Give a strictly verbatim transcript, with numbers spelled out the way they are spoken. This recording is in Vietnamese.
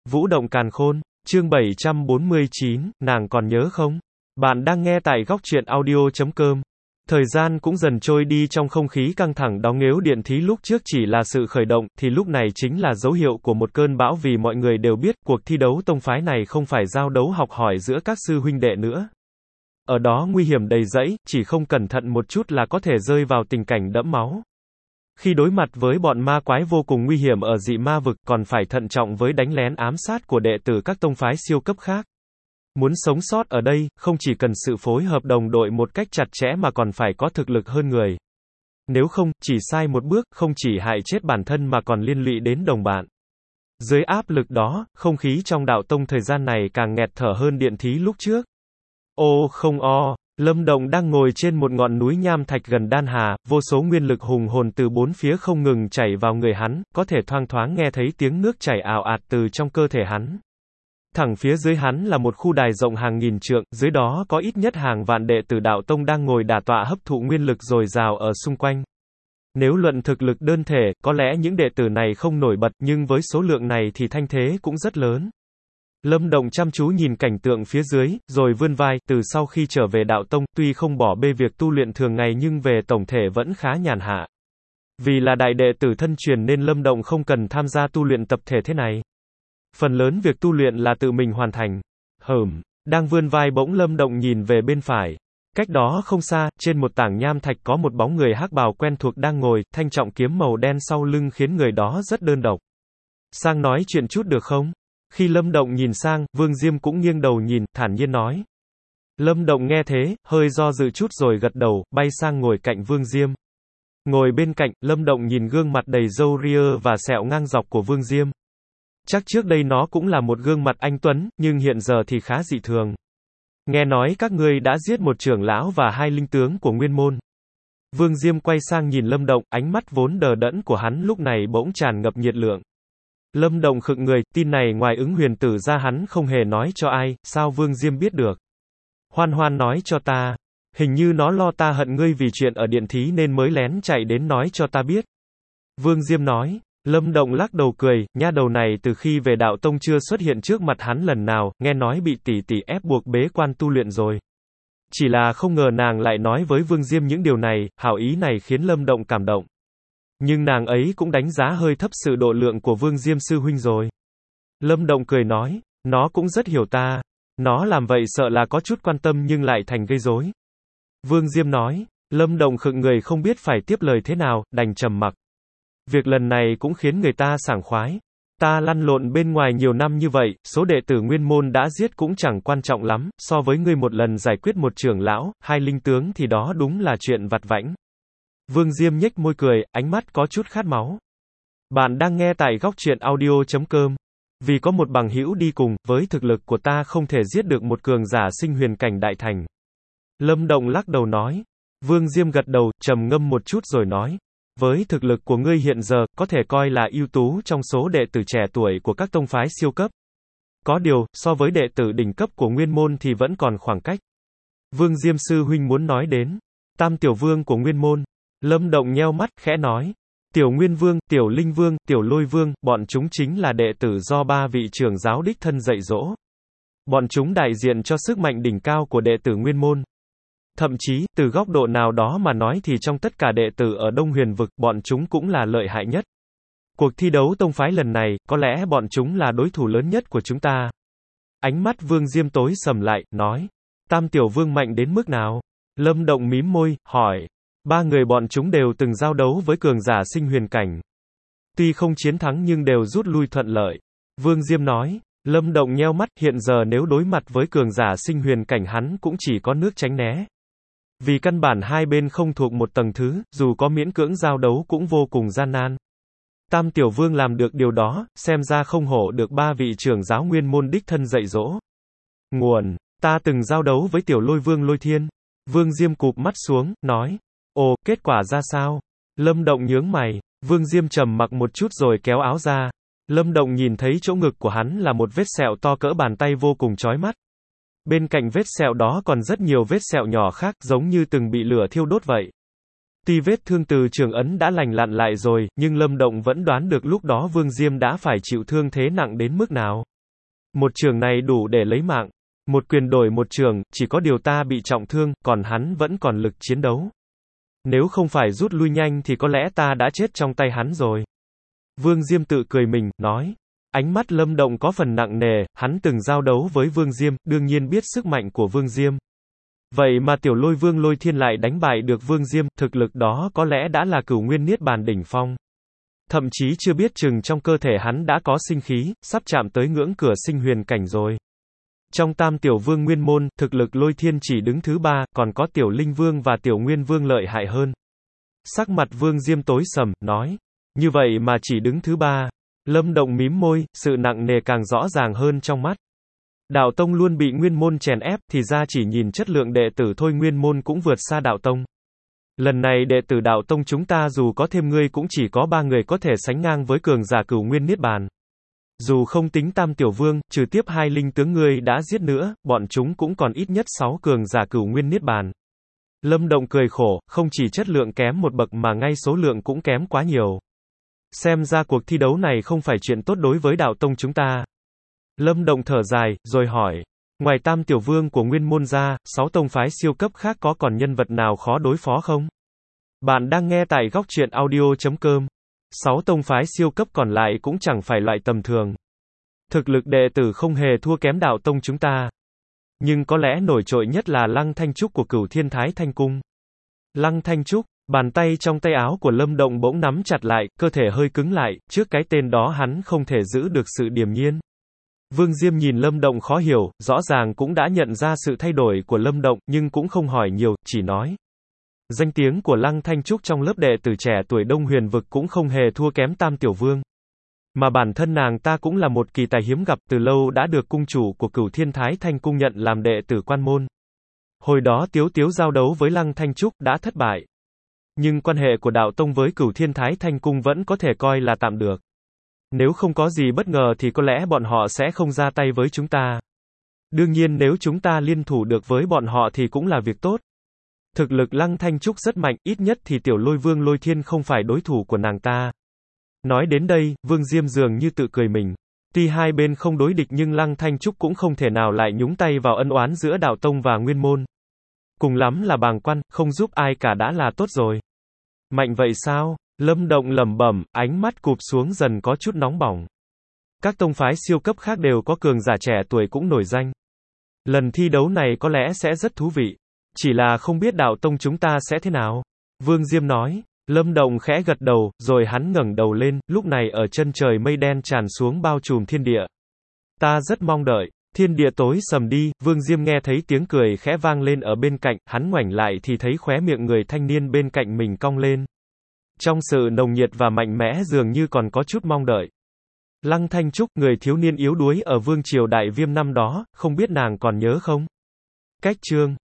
Vũ động càn khôn, chương bảy trăm bốn mươi chín, nàng còn nhớ không? Bạn đang nghe tại góc truyện audio chấm com. Thời gian cũng dần trôi đi trong không khí căng thẳng đó, nếu điện thí lúc trước chỉ là sự khởi động, thì lúc này chính là dấu hiệu của một cơn bão, vì mọi người đều biết, cuộc thi đấu tông phái này không phải giao đấu học hỏi giữa các sư huynh đệ nữa. Ở đó nguy hiểm đầy rẫy, chỉ không cẩn thận một chút là có thể rơi vào tình cảnh đẫm máu. Khi đối mặt với bọn ma quái vô cùng nguy hiểm ở dị ma vực, còn phải thận trọng với đánh lén ám sát của đệ tử các tông phái siêu cấp khác. Muốn sống sót ở đây, không chỉ cần sự phối hợp đồng đội một cách chặt chẽ mà còn phải có thực lực hơn người. Nếu không, chỉ sai một bước, không chỉ hại chết bản thân mà còn liên lụy đến đồng bạn. Dưới áp lực đó, không khí trong đạo tông thời gian này càng nghẹt thở hơn điện thí lúc trước. Ô không o, Lâm Động đang ngồi trên một ngọn núi nham thạch gần Đan Hà, vô số nguyên lực hùng hồn từ bốn phía không ngừng chảy vào người hắn, có thể thoang thoáng nghe thấy tiếng nước chảy ào ạt từ trong cơ thể hắn. Thẳng phía dưới hắn là một khu đài rộng hàng nghìn trượng, dưới đó có ít nhất hàng vạn đệ tử đạo tông đang ngồi đả tọa hấp thụ nguyên lực dồi dào ở xung quanh. Nếu luận thực lực đơn thể, có lẽ những đệ tử này không nổi bật, nhưng với số lượng này thì thanh thế cũng rất lớn. Lâm Động chăm chú nhìn cảnh tượng phía dưới, rồi vươn vai, từ sau khi trở về đạo tông, tuy không bỏ bê việc tu luyện thường ngày nhưng về tổng thể vẫn khá nhàn hạ. Vì là đại đệ tử thân truyền nên Lâm Động không cần tham gia tu luyện tập thể thế này. Phần lớn việc tu luyện là tự mình hoàn thành. Hừm, đang vươn vai bỗng Lâm Động nhìn về bên phải. Cách đó không xa, trên một tảng nham thạch có một bóng người hắc bào quen thuộc đang ngồi, thanh trọng kiếm màu đen sau lưng khiến người đó rất đơn độc. Sang nói chuyện chút được không? Khi Lâm Động nhìn sang, Vương Diêm cũng nghiêng đầu nhìn, thản nhiên nói. Lâm Động nghe thế, hơi do dự chút rồi gật đầu, bay sang ngồi cạnh Vương Diêm. Ngồi bên cạnh, Lâm Động nhìn gương mặt đầy râu ria và sẹo ngang dọc của Vương Diêm. Chắc trước đây nó cũng là một gương mặt anh tuấn, nhưng hiện giờ thì khá dị thường. Nghe nói các ngươi đã giết một trưởng lão và hai linh tướng của Nguyên Môn. Vương Diêm quay sang nhìn Lâm Động, ánh mắt vốn đờ đẫn của hắn lúc này bỗng tràn ngập nhiệt lượng. Lâm Động khựng người, tin này ngoài ứng huyền tử ra hắn không hề nói cho ai, sao Vương Diêm biết được? Hoan Hoan nói cho ta, hình như nó lo ta hận ngươi vì chuyện ở điện thí nên mới lén chạy đến nói cho ta biết. Vương Diêm nói. Lâm Động lắc đầu cười, nha đầu này từ khi về đạo tông chưa xuất hiện trước mặt hắn lần nào, nghe nói bị tỷ tỷ ép buộc bế quan tu luyện rồi. Chỉ là không ngờ nàng lại nói với Vương Diêm những điều này, hảo ý này khiến Lâm Động cảm động. Nhưng nàng ấy cũng đánh giá hơi thấp sự độ lượng của Vương Diêm sư huynh rồi. Lâm Động cười nói, nó cũng rất hiểu ta. Nó làm vậy sợ là có chút quan tâm nhưng lại thành gây rối. Vương Diêm nói, Lâm Động khựng người không biết phải tiếp lời thế nào, đành trầm mặc. Việc lần này cũng khiến người ta sảng khoái. Ta lăn lộn bên ngoài nhiều năm như vậy, số đệ tử Nguyên Môn đã giết cũng chẳng quan trọng lắm, so với ngươi một lần giải quyết một trưởng lão, hai linh tướng thì đó đúng là chuyện vặt vãnh. Vương Diêm nhếch môi cười, ánh mắt có chút khát máu. Bạn đang nghe tại góc truyện audio chấm com. Vì có một bằng hữu đi cùng, với thực lực của ta không thể giết được một cường giả sinh huyền cảnh đại thành. Lâm Động lắc đầu nói. Vương Diêm gật đầu, trầm ngâm một chút rồi nói. Với thực lực của ngươi hiện giờ, có thể coi là ưu tú trong số đệ tử trẻ tuổi của các tông phái siêu cấp. Có điều, so với đệ tử đỉnh cấp của Nguyên Môn thì vẫn còn khoảng cách. Vương Diêm sư huynh muốn nói đến Tam Tiểu Vương của Nguyên Môn. Lâm Động nheo mắt, khẽ nói. Tiểu Nguyên Vương, Tiểu Linh Vương, Tiểu Lôi Vương, bọn chúng chính là đệ tử do ba vị trưởng giáo đích thân dạy dỗ. Bọn chúng đại diện cho sức mạnh đỉnh cao của đệ tử Nguyên Môn. Thậm chí, từ góc độ nào đó mà nói thì trong tất cả đệ tử ở Đông Huyền Vực, bọn chúng cũng là lợi hại nhất. Cuộc thi đấu tông phái lần này, có lẽ bọn chúng là đối thủ lớn nhất của chúng ta. Ánh mắt Vương Diêm tối sầm lại, nói. Tam Tiểu Vương mạnh đến mức nào? Lâm Động mím môi, hỏi. Ba người bọn chúng đều từng giao đấu với cường giả sinh huyền cảnh. Tuy không chiến thắng nhưng đều rút lui thuận lợi. Vương Diêm nói. Lâm Động nheo mắt, hiện giờ nếu đối mặt với cường giả sinh huyền cảnh hắn cũng chỉ có nước tránh né. Vì căn bản hai bên không thuộc một tầng thứ, dù có miễn cưỡng giao đấu cũng vô cùng gian nan. Tam Tiểu Vương làm được điều đó, xem ra không hổ được ba vị trưởng giáo Nguyên Môn đích thân dạy dỗ. Nguồn, ta từng giao đấu với Tiểu Lôi Vương Lôi Thiên. Vương Diêm cụp mắt xuống, nói. Ồ, kết quả ra sao? Lâm Động nhướng mày. Vương Diêm trầm mặc một chút rồi kéo áo ra. Lâm Động nhìn thấy chỗ ngực của hắn là một vết sẹo to cỡ bàn tay vô cùng chói mắt. Bên cạnh vết sẹo đó còn rất nhiều vết sẹo nhỏ khác, giống như từng bị lửa thiêu đốt vậy. Tuy vết thương từ trường ấn đã lành lặn lại rồi, nhưng Lâm Động vẫn đoán được lúc đó Vương Diêm đã phải chịu thương thế nặng đến mức nào. Một trường này đủ để lấy mạng. Một quyền đổi một trường, chỉ có điều ta bị trọng thương, còn hắn vẫn còn lực chiến đấu. Nếu không phải rút lui nhanh thì có lẽ ta đã chết trong tay hắn rồi. Vương Diêm tự cười mình, nói. Ánh mắt Lâm Động có phần nặng nề, hắn từng giao đấu với Vương Diêm, đương nhiên biết sức mạnh của Vương Diêm. Vậy mà tiểu Lôi Vương Lôi Thiên lại đánh bại được Vương Diêm, thực lực đó có lẽ đã là cửu nguyên niết bàn đỉnh phong. Thậm chí chưa biết chừng trong cơ thể hắn đã có sinh khí, sắp chạm tới ngưỡng cửa sinh huyền cảnh rồi. Trong tam tiểu vương nguyên môn, thực lực Lôi Thiên chỉ đứng thứ ba, còn có tiểu Linh Vương và tiểu Nguyên Vương lợi hại hơn. Sắc mặt Vương Diêm tối sầm, nói. Như vậy mà chỉ đứng thứ ba. Lâm Động mím môi, sự nặng nề càng rõ ràng hơn trong mắt. Đạo tông luôn bị nguyên môn chèn ép, thì ra chỉ nhìn chất lượng đệ tử thôi nguyên môn cũng vượt xa đạo tông. Lần này đệ tử đạo tông chúng ta dù có thêm ngươi cũng chỉ có ba người có thể sánh ngang với cường giả cửu nguyên niết bàn. Dù không tính tam tiểu vương, trừ tiếp hai linh tướng ngươi đã giết nữa, bọn chúng cũng còn ít nhất sáu cường giả cửu nguyên niết bàn. Lâm Động cười khổ, không chỉ chất lượng kém một bậc mà ngay số lượng cũng kém quá nhiều. Xem ra cuộc thi đấu này không phải chuyện tốt đối với đạo tông chúng ta. Lâm Động thở dài, rồi hỏi. Ngoài tam tiểu vương của nguyên môn ra, sáu tông phái siêu cấp khác có còn nhân vật nào khó đối phó không? Bạn đang nghe tại góc truyện audio chấm com. Sáu tông phái siêu cấp còn lại cũng chẳng phải loại tầm thường. Thực lực đệ tử không hề thua kém đạo tông chúng ta. Nhưng có lẽ nổi trội nhất là Lăng Thanh Trúc của Cửu Thiên Thái Thanh Cung. Lăng Thanh Trúc, bàn tay trong tay áo của Lâm Động bỗng nắm chặt lại, cơ thể hơi cứng lại, trước cái tên đó hắn không thể giữ được sự điềm nhiên. Vương Diêm nhìn Lâm Động khó hiểu, rõ ràng cũng đã nhận ra sự thay đổi của Lâm Động, nhưng cũng không hỏi nhiều, chỉ nói. Danh tiếng của Lăng Thanh Trúc trong lớp đệ tử trẻ tuổi Đông Huyền Vực cũng không hề thua kém Tam Tiểu Vương. Mà bản thân nàng ta cũng là một kỳ tài hiếm gặp, từ lâu đã được cung chủ của Cửu Thiên Thái Thanh Cung nhận làm đệ tử quan môn. Hồi đó Tiếu Tiếu giao đấu với Lăng Thanh Trúc đã thất bại. Nhưng quan hệ của đạo tông với Cửu Thiên Thái Thanh Cung vẫn có thể coi là tạm được. Nếu không có gì bất ngờ thì có lẽ bọn họ sẽ không ra tay với chúng ta. Đương nhiên nếu chúng ta liên thủ được với bọn họ thì cũng là việc tốt. Thực lực Lăng Thanh Trúc rất mạnh, ít nhất thì tiểu Lôi Vương Lôi Thiên không phải đối thủ của nàng ta. Nói đến đây, Vương Diêm dường như tự cười mình. Tuy hai bên không đối địch nhưng Lăng Thanh Trúc cũng không thể nào lại nhúng tay vào ân oán giữa đạo tông và nguyên môn. Cùng lắm là bàng quan, không giúp ai cả đã là tốt rồi. Mạnh vậy sao? Lâm Động lẩm bẩm, ánh mắt cụp xuống dần có chút nóng bỏng. Các tông phái siêu cấp khác đều có cường giả trẻ tuổi cũng nổi danh. Lần thi đấu này có lẽ sẽ rất thú vị. Chỉ là không biết đạo tông chúng ta sẽ thế nào. Vương Diêm nói. Lâm Động khẽ gật đầu, rồi hắn ngẩng đầu lên, lúc này ở chân trời mây đen tràn xuống bao trùm thiên địa. Ta rất mong đợi. Thiên địa tối sầm đi, Vương Diêm nghe thấy tiếng cười khẽ vang lên ở bên cạnh, hắn ngoảnh lại thì thấy khóe miệng người thanh niên bên cạnh mình cong lên. Trong sự nồng nhiệt và mạnh mẽ dường như còn có chút mong đợi. Lăng Thanh Trúc, người thiếu niên yếu đuối ở vương triều Đại Viêm năm đó, không biết nàng còn nhớ không? Cách chương